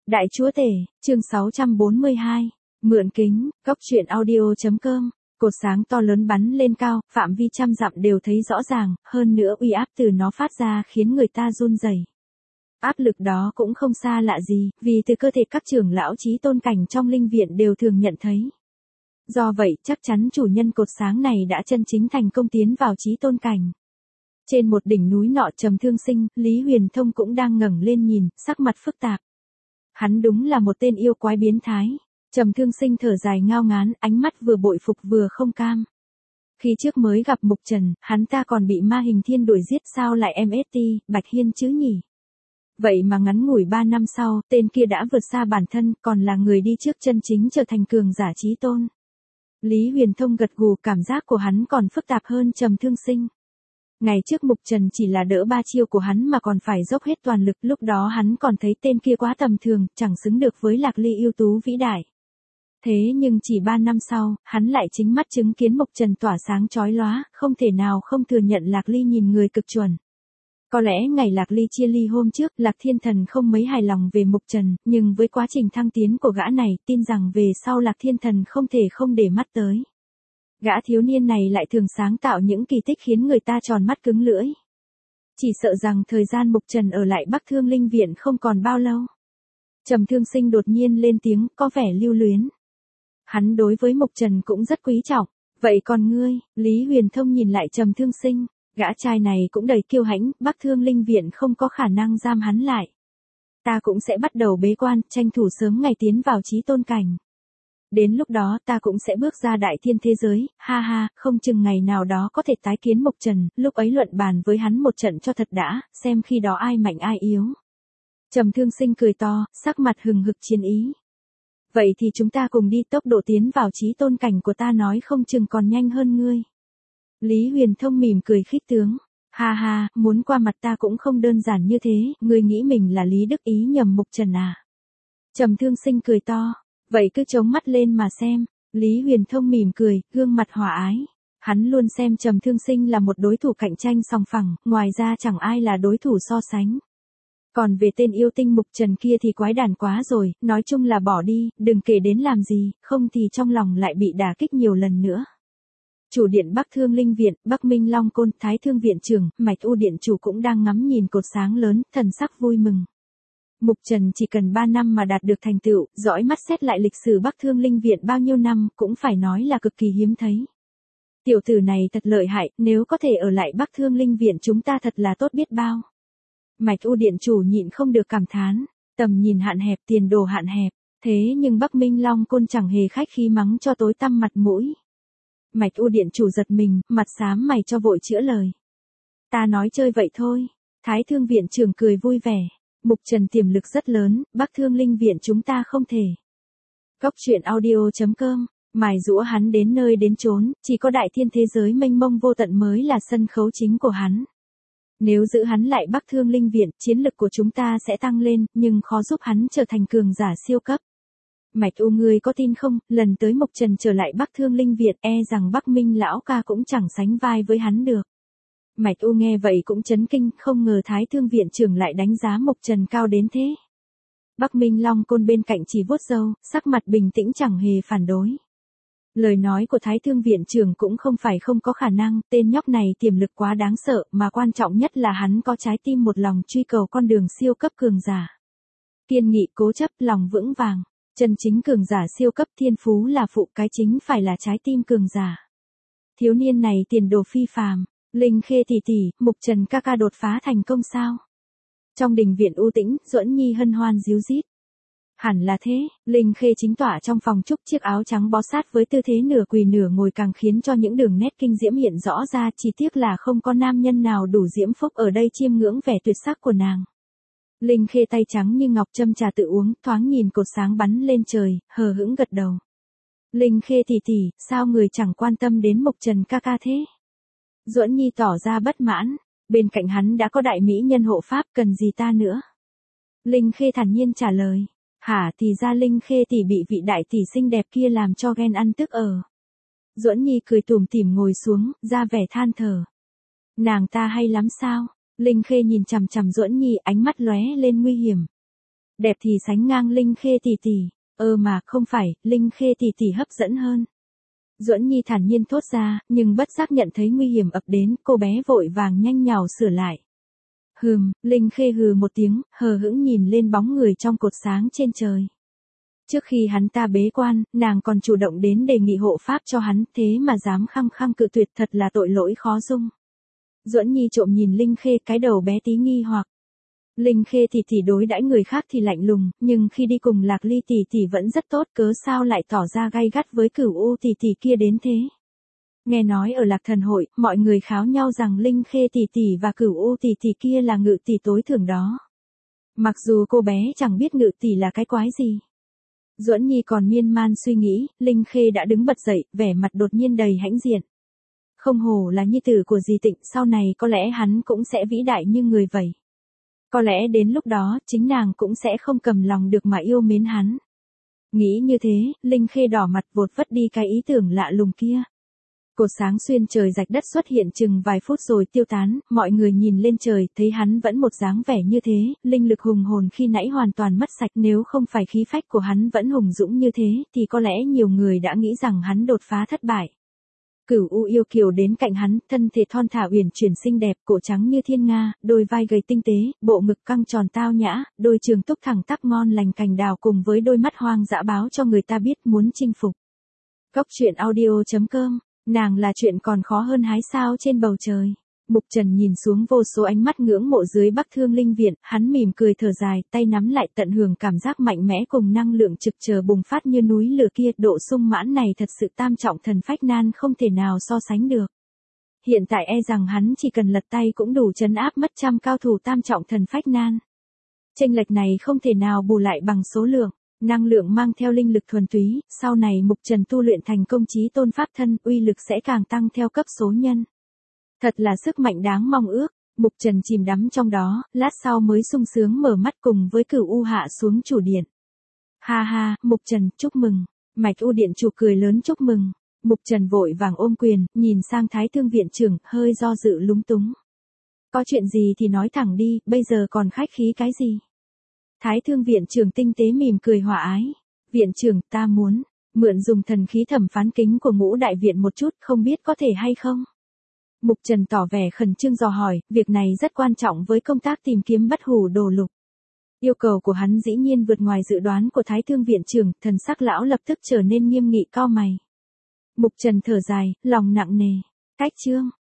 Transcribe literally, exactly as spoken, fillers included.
Đại chúa tể, chương sáu trăm bốn mươi hai. Mượn kính, cóc truyện audio.com. Cột sáng to lớn bắn lên cao, phạm vi trăm dặm đều thấy rõ ràng, hơn nữa uy áp từ nó phát ra khiến người ta run rẩy. Áp lực đó cũng không xa lạ gì, vì từ cơ thể các trưởng lão chí tôn cảnh trong linh viện đều thường nhận thấy. Do vậy, chắc chắn chủ nhân cột sáng này đã chân chính thành công tiến vào chí tôn cảnh. Trên một đỉnh núi nọ Trầm Thương Sinh, Lý Huyền Thông cũng đang ngẩng lên nhìn, sắc mặt phức tạp. Hắn đúng là một tên yêu quái biến thái. Trầm Thương Sinh thở dài ngao ngán, ánh mắt vừa bội phục vừa không cam. Khi trước mới gặp Mục Trần, hắn ta còn bị ma hình thiên đuổi giết, sao lại em ét tê, Bạch Hiên chứ nhỉ? Vậy mà ngắn ngủi ba năm sau, tên kia đã vượt xa bản thân, còn là người đi trước chân chính trở thành cường giả chí tôn. Lý Huyền Thông gật gù, cảm giác của hắn còn phức tạp hơn Trầm Thương Sinh. Ngày trước Mục Trần chỉ là đỡ ba chiêu của hắn mà còn phải dốc hết toàn lực, lúc đó hắn còn thấy tên kia quá tầm thường, chẳng xứng được với Lạc Ly ưu tú vĩ đại. Thế nhưng chỉ ba năm sau, hắn lại chính mắt chứng kiến Mục Trần tỏa sáng chói lóa, không thể nào không thừa nhận Lạc Ly nhìn người cực chuẩn. Có lẽ ngày Lạc Ly chia ly hôm trước, Lạc Thiên Thần không mấy hài lòng về Mục Trần, nhưng với quá trình thăng tiến của gã này, tin rằng về sau Lạc Thiên Thần không thể không để mắt tới. Gã thiếu niên này lại thường sáng tạo những kỳ tích khiến người ta tròn mắt cứng lưỡi. Chỉ sợ rằng thời gian Mục Trần ở lại Bắc Thương Linh Viện không còn bao lâu. Trầm Thương Sinh đột nhiên lên tiếng, có vẻ lưu luyến. Hắn đối với Mục Trần cũng rất quý trọng. Vậy còn ngươi? Lý Huyền Thông nhìn lại Trầm Thương Sinh, gã trai này cũng đầy kiêu hãnh, Bắc Thương Linh Viện không có khả năng giam hắn lại. Ta cũng sẽ bắt đầu bế quan, tranh thủ sớm ngày tiến vào chí tôn cảnh. Đến lúc đó ta cũng sẽ bước ra đại thiên thế giới, ha ha, không chừng ngày nào đó có thể tái kiến Mục Trần, lúc ấy luận bàn với hắn một trận cho thật đã, xem khi đó ai mạnh ai yếu. Trầm Thương Sinh cười to, sắc mặt hừng hực chiến ý. Vậy thì chúng ta cùng đi, tốc độ tiến vào chí tôn cảnh của ta nói không chừng còn nhanh hơn ngươi. Lý Huyền Thông mỉm cười khích tướng, ha ha, muốn qua mặt ta cũng không đơn giản như thế, ngươi nghĩ mình là Lý Đức Ý nhầm Mục Trần à? Trầm Thương Sinh cười to. Vậy cứ chống mắt lên mà xem. Lý Huyền Thông mỉm cười, gương mặt hòa ái. Hắn luôn xem Trầm Thương Sinh là một đối thủ cạnh tranh song phẳng, ngoài ra chẳng ai là đối thủ so sánh. Còn về tên yêu tinh Mục Trần kia thì quái đản quá rồi, nói chung là bỏ đi, đừng kể đến làm gì, không thì trong lòng lại bị đả kích nhiều lần nữa. Chủ điện Bắc Thương Linh Viện, Bắc Minh Long Côn, Thái Thương Viện trưởng, Mạch U Điện chủ cũng đang ngắm nhìn cột sáng lớn, thần sắc vui mừng. Mục Trần chỉ cần ba năm mà đạt được thành tựu, dõi mắt xét lại lịch sử Bắc Thương Linh Viện bao nhiêu năm, cũng phải nói là cực kỳ hiếm thấy. Tiểu tử này thật lợi hại, nếu có thể ở lại Bắc Thương Linh Viện chúng ta thật là tốt biết bao. Mạch U Điện chủ nhịn không được cảm thán, tầm nhìn hạn hẹp, tiền đồ hạn hẹp, thế nhưng Bắc Minh Long Côn chẳng hề khách khí mắng cho tối tăm mặt mũi. Mạch U Điện chủ giật mình, mặt xám mày cho vội chữa lời. Ta nói chơi vậy thôi. Thái Thương Viện trưởng cười vui vẻ. Mục Trần tiềm lực rất lớn, Bắc Thương Linh Viện chúng ta không thể. Cóc truyện audio.com, mài giũa hắn đến nơi đến chốn, chỉ có đại thiên thế giới mênh mông vô tận mới là sân khấu chính của hắn. Nếu giữ hắn lại Bắc Thương Linh Viện, chiến lực của chúng ta sẽ tăng lên, nhưng khó giúp hắn trở thành cường giả siêu cấp. Mạch U ngươi có tin không, lần tới Mục Trần trở lại Bắc Thương Linh Viện, e rằng Bắc Minh lão ca cũng chẳng sánh vai với hắn được. Mạch U nghe vậy cũng chấn kinh, không ngờ Thái Thương Viện trưởng lại đánh giá Mục Trần cao đến thế. Bắc Minh Long Côn bên cạnh chỉ vuốt râu, sắc mặt bình tĩnh chẳng hề phản đối. Lời nói của Thái Thương Viện trưởng cũng không phải không có khả năng, tên nhóc này tiềm lực quá đáng sợ, mà quan trọng nhất là hắn có trái tim một lòng truy cầu con đường siêu cấp cường giả. Kiên nghị cố chấp, lòng vững vàng, chân chính cường giả siêu cấp, thiên phú là phụ, cái chính phải là trái tim cường giả. Thiếu niên này tiền đồ phi phàm. Linh Khê tỷ tỷ, Mục Trần ca ca đột phá thành công sao? Trong đình viện u tĩnh, Duẫn Nhi hân hoan díu dít. Hẳn là thế, Linh Khê chính tỏa trong phòng trúc, chiếc áo trắng bó sát với tư thế nửa quỳ nửa ngồi càng khiến cho những đường nét kinh diễm hiện rõ ra, chỉ tiếc là không có nam nhân nào đủ diễm phúc ở đây chiêm ngưỡng vẻ tuyệt sắc của nàng. Linh Khê tay trắng như ngọc châm trà tự uống, thoáng nhìn cột sáng bắn lên trời, hờ hững gật đầu. Linh Khê tỷ tỷ, sao người chẳng quan tâm đến Mục Trần ca ca thế? Duẫn Nhi tỏ ra bất mãn, bên cạnh hắn đã có đại mỹ nhân hộ pháp, cần gì ta nữa? Linh Khê thản nhiên trả lời, hả, thì ra Linh Khê tỷ bị vị đại tỷ xinh đẹp kia làm cho ghen ăn tức ở. Duẫn Nhi cười tủm tỉm ngồi xuống, ra vẻ than thở. Nàng ta hay lắm sao? Linh Khê nhìn chằm chằm Duẫn Nhi, ánh mắt lóe lên nguy hiểm. Đẹp thì sánh ngang Linh Khê tỷ tỷ. Ơ mà không phải, Linh Khê tỷ tỷ hấp dẫn hơn. Duẫn Nhi thản nhiên thốt ra, nhưng bất giác nhận thấy nguy hiểm ập đến, cô bé vội vàng nhanh nhảu sửa lại. Hừm, Linh Khê hừ một tiếng, hờ hững nhìn lên bóng người trong cột sáng trên trời. Trước khi hắn ta bế quan, nàng còn chủ động đến đề nghị hộ pháp cho hắn, thế mà dám khăng khăng cự tuyệt, thật là tội lỗi khó dung. Duẫn Nhi trộm nhìn Linh Khê, cái đầu bé tí nghi hoặc. Linh Khê tỷ tỷ đối đãi người khác thì lạnh lùng, nhưng khi đi cùng Lạc Ly tỷ tỷ vẫn rất tốt, cớ sao lại tỏ ra gay gắt với Cửu U tỷ tỷ kia đến thế. Nghe nói ở Lạc Thần hội, mọi người kháo nhau rằng Linh Khê tỷ tỷ và Cửu U tỷ tỷ kia là ngự tỷ tối thượng đó. Mặc dù cô bé chẳng biết ngự tỷ là cái quái gì. Duẫn Nhi còn miên man suy nghĩ, Linh Khê đã đứng bật dậy, vẻ mặt đột nhiên đầy hãnh diện. Không hổ là nhi tử của dì Tịnh, sau này có lẽ hắn cũng sẽ vĩ đại như người vậy. Có lẽ đến lúc đó, chính nàng cũng sẽ không cầm lòng được mà yêu mến hắn. Nghĩ như thế, Linh Khê đỏ mặt vụt vất đi cái ý tưởng lạ lùng kia. Cột sáng xuyên trời rạch đất xuất hiện chừng vài phút rồi tiêu tán, mọi người nhìn lên trời, thấy hắn vẫn một dáng vẻ như thế, linh lực hùng hồn khi nãy hoàn toàn mất sạch, nếu không phải khí phách của hắn vẫn hùng dũng như thế, thì có lẽ nhiều người đã nghĩ rằng hắn đột phá thất bại. Cửu U yêu kiều đến cạnh hắn, thân thể thon thả uyển chuyển xinh đẹp, cổ trắng như thiên nga, đôi vai gầy tinh tế, bộ ngực căng tròn tao nhã, đôi trường túc thẳng tắp ngon lành cành đào cùng với đôi mắt hoang dã báo cho người ta biết muốn chinh phục. Cốc truyện audio chấm com, nàng là chuyện còn khó hơn hái sao trên bầu trời. Mục Trần nhìn xuống vô số ánh mắt ngưỡng mộ dưới Bắc Thương Linh Viện, hắn mỉm cười thở dài, tay nắm lại tận hưởng cảm giác mạnh mẽ cùng năng lượng trực chờ bùng phát như núi lửa kia, độ sung mãn này thật sự tam trọng thần phách nan không thể nào so sánh được. Hiện tại e rằng hắn chỉ cần lật tay cũng đủ trấn áp mất trăm cao thủ tam trọng thần phách nan. Chênh lệch này không thể nào bù lại bằng số lượng. Năng lượng mang theo linh lực thuần túy, sau này Mục Trần tu luyện thành công chí tôn pháp thân, uy lực sẽ càng tăng theo cấp số nhân. Thật là sức mạnh đáng mong ước, Mục Trần chìm đắm trong đó, lát sau mới sung sướng mở mắt cùng với Cửu U hạ xuống chủ điện. Ha ha, Mục Trần, chúc mừng. Mạch U điện chủ cười lớn chúc mừng. Mục Trần vội vàng ôm quyền, nhìn sang Thái Thương viện trưởng, hơi do dự lúng túng. Có chuyện gì thì nói thẳng đi, bây giờ còn khách khí cái gì? Thái Thương viện trưởng tinh tế mỉm cười hòa ái. Viện trưởng, ta muốn mượn dùng thần khí thẩm phán kính của Ngũ đại viện một chút, không biết có thể hay không? Mục Trần tỏ vẻ khẩn trương dò hỏi, việc này rất quan trọng với công tác tìm kiếm bất hủ đồ lục. Yêu cầu của hắn dĩ nhiên vượt ngoài dự đoán của Thái Thương viện trưởng, thần sắc lão lập tức trở nên nghiêm nghị cau mày. Mục Trần thở dài, lòng nặng nề. Cách chương